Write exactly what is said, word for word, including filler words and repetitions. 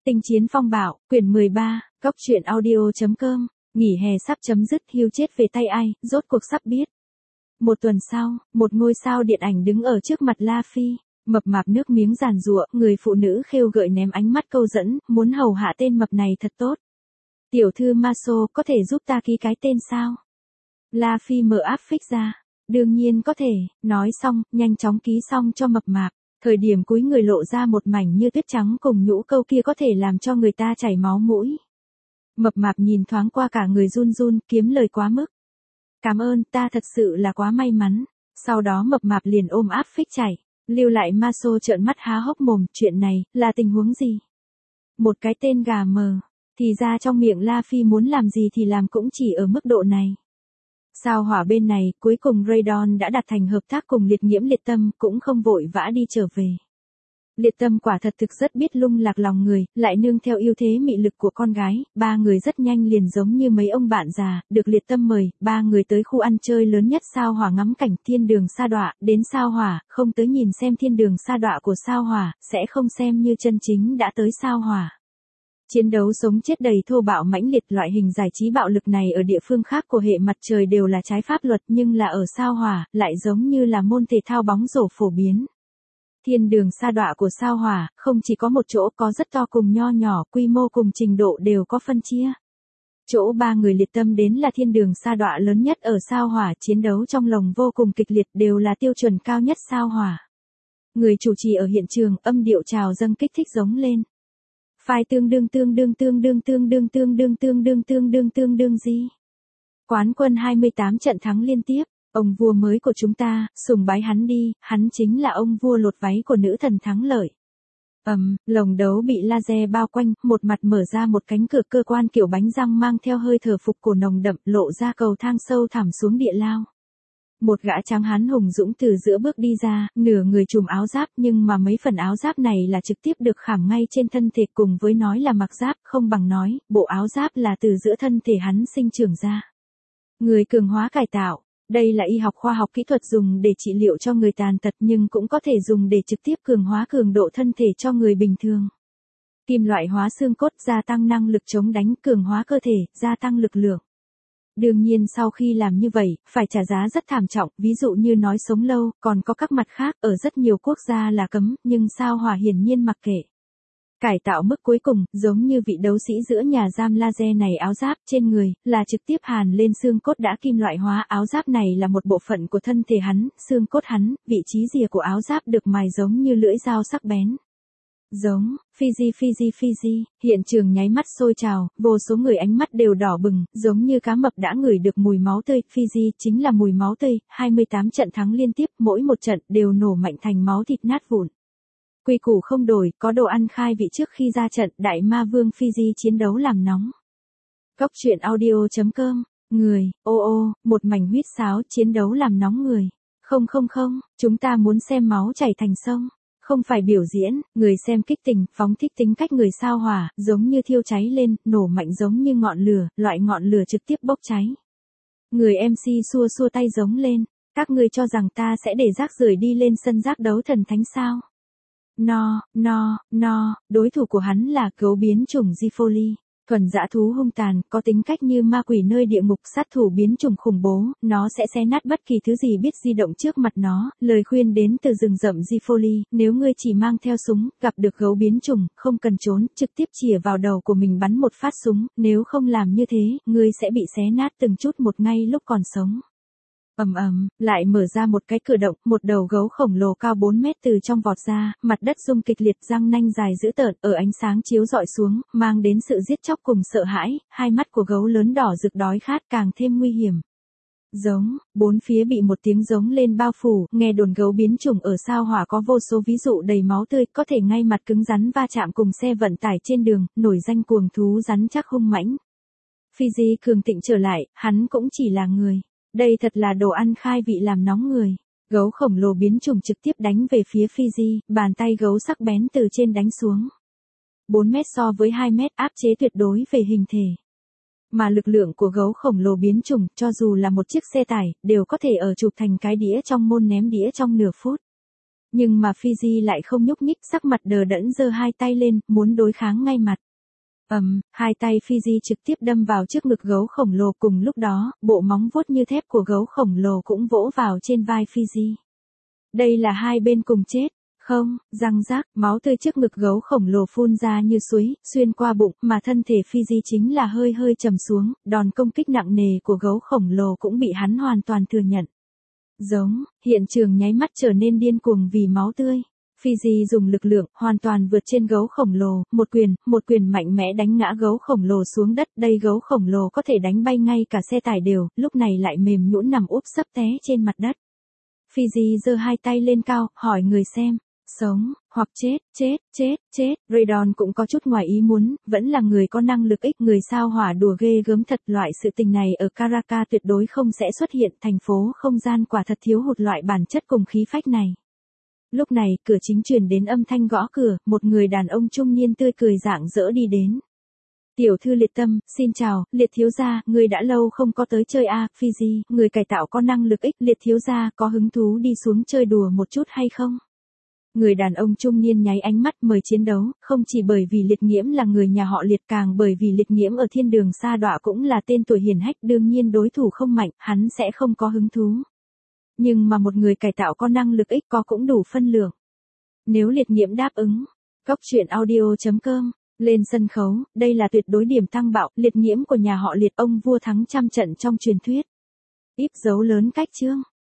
Tinh chiến phong bạo, quyển mười ba, góc truyện audio.com, nghỉ hè sắp chấm dứt, hiu chết về tay ai, rốt cuộc sắp biết. Một tuần sau, một ngôi sao điện ảnh đứng ở trước mặt La Phi, mập mạp nước miếng giàn giụa, người phụ nữ khêu gợi ném ánh mắt câu dẫn, muốn hầu hạ tên mập này thật tốt. Tiểu thư Maso, có thể giúp ta ký cái tên sao? La Phi mở áp phích ra. Đương nhiên có thể, nói xong, nhanh chóng ký xong cho mập mạp. Thời điểm cúi người lộ ra một mảnh như tuyết trắng cùng nhũ câu kia có thể làm cho người ta chảy máu mũi. Mập mạp nhìn thoáng qua cả người run run, kiếm lời quá mức. Cảm ơn, ta thật sự là quá may mắn. Sau đó mập mạp liền ôm áp phích chạy. Lưu lại Maso trợn mắt há hốc mồm, chuyện này, là tình huống gì? Một cái tên gà mờ. Thì ra trong miệng La Phi muốn làm gì thì làm cũng chỉ ở mức độ này. Sao Hỏa bên này, cuối cùng Raydon đã đạt thành hợp tác cùng Liệt Nghiễm Liệt Tâm, cũng không vội vã đi trở về. Liệt Tâm quả thật thực rất biết lung lạc lòng người, lại nương theo ưu thế mị lực của con gái, ba người rất nhanh liền giống như mấy ông bạn già, được Liệt Tâm mời, ba người tới khu ăn chơi lớn nhất Sao Hỏa ngắm cảnh thiên đường sa đọa, đến Sao Hỏa, không tới nhìn xem thiên đường sa đọa của Sao Hỏa, sẽ không xem như chân chính đã tới Sao Hỏa. Chiến đấu sống chết đầy thô bạo mãnh liệt, loại hình giải trí bạo lực này ở địa phương khác của hệ mặt trời đều là trái pháp luật, nhưng là ở Sao Hỏa, lại giống như là môn thể thao bóng rổ phổ biến. Thiên đường sa đọa của Sao Hỏa, không chỉ có một chỗ, có rất to cùng nho nhỏ, quy mô cùng trình độ đều có phân chia. Chỗ ba người Liệt Tâm đến là thiên đường sa đọa lớn nhất ở Sao Hỏa, chiến đấu trong lồng vô cùng kịch liệt, đều là tiêu chuẩn cao nhất Sao Hỏa. Người chủ trì ở hiện trường, âm điệu trào dâng kích thích giống lên. Phai tương đương tương đương tương đương tương đương tương đương tương đương tương đương tương đương gì? Quán quân hai mươi tám trận thắng liên tiếp, ông vua mới của chúng ta, sùng bái hắn đi, hắn chính là ông vua lột váy của nữ thần thắng lợi. Ầm, um, lồng đấu bị laser bao quanh, một mặt mở ra một cánh cửa cơ quan kiểu bánh răng mang theo hơi thở phục cổ nồng đậm, lộ ra cầu thang sâu thẳm xuống địa lao. Một gã tráng hán hùng dũng từ giữa bước đi ra, nửa người trùm áo giáp, nhưng mà mấy phần áo giáp này là trực tiếp được khảm ngay trên thân thể, cùng với nói là mặc giáp, không bằng nói, bộ áo giáp là từ giữa thân thể hắn sinh trưởng ra. Người cường hóa cải tạo, đây là y học khoa học kỹ thuật dùng để trị liệu cho người tàn tật, nhưng cũng có thể dùng để trực tiếp cường hóa cường độ thân thể cho người bình thường. Kim loại hóa xương cốt, gia tăng năng lực chống đánh, cường hóa cơ thể, gia tăng lực lượng. Đương nhiên sau khi làm như vậy, phải trả giá rất thảm trọng, ví dụ như nói sống lâu, còn có các mặt khác, ở rất nhiều quốc gia là cấm, nhưng Sao Hỏa hiển nhiên mặc kệ. Cải tạo mức cuối cùng, giống như vị đấu sĩ giữa nhà giam laser này, áo giáp trên người, là trực tiếp hàn lên xương cốt đã kim loại hóa, áo giáp này là một bộ phận của thân thể hắn, xương cốt hắn, vị trí rìa của áo giáp được mài giống như lưỡi dao sắc bén. Giống, Fiji Fiji Fiji, hiện trường nháy mắt sôi trào, vô số người ánh mắt đều đỏ bừng, giống như cá mập đã ngửi được mùi máu tươi, Fiji chính là mùi máu tươi, hai mươi tám trận thắng liên tiếp, mỗi một trận đều nổ mạnh thành máu thịt nát vụn. Quy củ không đổi, có đồ ăn khai vị trước khi ra trận, đại ma vương Fiji chiến đấu làm nóng. Góc truyện audio.com, người, ô ô, một mảnh huýt sáo, chiến đấu làm nóng người. Không không không, chúng ta muốn xem máu chảy thành sông. Không phải biểu diễn, người xem kích tình, phóng thích tính cách người Sao Hỏa, giống như thiêu cháy lên, nổ mạnh giống như ngọn lửa, loại ngọn lửa trực tiếp bốc cháy. Người em xê xua xua tay giống lên, các ngươi cho rằng ta sẽ để rác rưởi đi lên sân rác đấu thần thánh sao? No, no, no, đối thủ của hắn là gấu biến chủng Zifoli. Thuần dã thú hung tàn, có tính cách như ma quỷ nơi địa ngục, sát thủ biến chủng khủng bố, nó sẽ xé nát bất kỳ thứ gì biết di động trước mặt nó. Lời khuyên đến từ rừng rậm Zifoli, nếu ngươi chỉ mang theo súng, gặp được gấu biến chủng, không cần trốn, trực tiếp chĩa vào đầu của mình bắn một phát súng, nếu không làm như thế, ngươi sẽ bị xé nát từng chút một ngay lúc còn sống. Ầm ầm, lại mở ra một cái cửa động, một đầu gấu khổng lồ cao bốn mét từ trong vọt ra, mặt đất rung kịch liệt, răng nanh dài dữ tợn, ở ánh sáng chiếu rọi xuống, mang đến sự giết chóc cùng sợ hãi, hai mắt của gấu lớn đỏ rực đói khát càng thêm nguy hiểm. Giống, bốn phía bị một tiếng giống lên bao phủ, nghe đồn gấu biến chủng ở Sao Hỏa có vô số ví dụ đầy máu tươi, có thể ngay mặt cứng rắn va chạm cùng xe vận tải trên đường, nổi danh cuồng thú rắn chắc hung mãnh. Fiji cường thịnh trở lại, hắn cũng chỉ là người. Đây thật là đồ ăn khai vị làm nóng người. Gấu khổng lồ biến chủng trực tiếp đánh về phía Fiji, bàn tay gấu sắc bén từ trên đánh xuống. bốn mét so với hai mét, áp chế tuyệt đối về hình thể. Mà lực lượng của gấu khổng lồ biến chủng, cho dù là một chiếc xe tải, đều có thể ở chụp thành cái đĩa trong môn ném đĩa trong nửa phút. Nhưng mà Fiji lại không nhúc nhích, sắc mặt đờ đẫn giơ hai tay lên, muốn đối kháng ngay mặt. ầm, um, hai tay Fiji trực tiếp đâm vào trước ngực gấu khổng lồ, cùng lúc đó, bộ móng vuốt như thép của gấu khổng lồ cũng vỗ vào trên vai Fiji. Đây là hai bên cùng chết. Không, răng rác, máu tươi trước ngực gấu khổng lồ phun ra như suối, xuyên qua bụng, mà thân thể Fiji chính là hơi hơi trầm xuống, đòn công kích nặng nề của gấu khổng lồ cũng bị hắn hoàn toàn thừa nhận. Giống, hiện trường nháy mắt trở nên điên cuồng vì máu tươi. Fiji dùng lực lượng hoàn toàn vượt trên gấu khổng lồ, một quyền, một quyền mạnh mẽ đánh ngã gấu khổng lồ xuống đất. Đây gấu khổng lồ có thể đánh bay ngay cả xe tải đều, lúc này lại mềm nhũn nằm úp sấp té trên mặt đất. Fiji giơ hai tay lên cao, hỏi người xem. Sống, hoặc chết, chết, chết, chết. Raydon cũng có chút ngoài ý muốn, vẫn là người có năng lực ích, người sao hỏa đùa ghê gớm thật. Loại sự tình này ở Caracas tuyệt đối không sẽ xuất hiện, thành phố không gian quả thật thiếu hụt loại bản chất cùng khí phách này. Lúc này, cửa chính truyền đến âm thanh gõ cửa, một người đàn ông trung niên tươi cười rạng rỡ đi đến. Tiểu thư Liệt Tâm, xin chào, Liệt thiếu gia, người đã lâu không có tới chơi a, à, Fiji, người cải tạo có năng lực ích, Liệt thiếu gia, có hứng thú đi xuống chơi đùa một chút hay không? Người đàn ông trung niên nháy ánh mắt mời chiến đấu, không chỉ bởi vì Liệt Nghiễm là người nhà họ Liệt, càng bởi vì Liệt Nghiễm ở thiên đường sa đọa cũng là tên tuổi hiển hách, đương nhiên đối thủ không mạnh, hắn sẽ không có hứng thú. Nhưng mà một người cải tạo có năng lực ích có cũng đủ phân lượng. Nếu Liệt Nghiễm đáp ứng, Cốc truyện audio chấm com, lên sân khấu, đây là tuyệt đối điểm tăng bạo, Liệt Nghiễm của nhà họ Liệt, ông vua thắng trăm trận trong truyền thuyết. Íp dấu lớn cách chương.